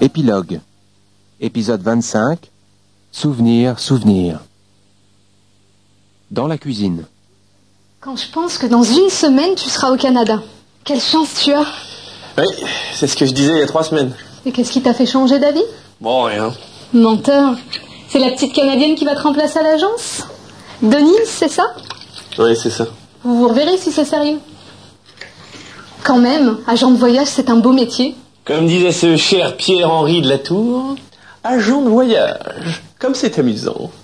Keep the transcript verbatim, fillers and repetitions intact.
Épilogue. Épisode vingt-cinq. Souvenir, souvenir. Dans la cuisine. Quand je pense que dans une semaine, tu seras au Canada. Quelle chance tu as. Oui, c'est ce que je disais il y a trois semaines. Et qu'est-ce qui t'a fait changer d'avis? Bon, rien. Menteur. C'est la petite Canadienne qui va te remplacer à l'agence? Denise, c'est ça? Oui, c'est ça. Vous vous reverrez si c'est sérieux. Quand même, agent de voyage, c'est un beau métier. Comme disait ce cher Pierre-Henri de la Tour, agent de voyage, comme c'est amusant.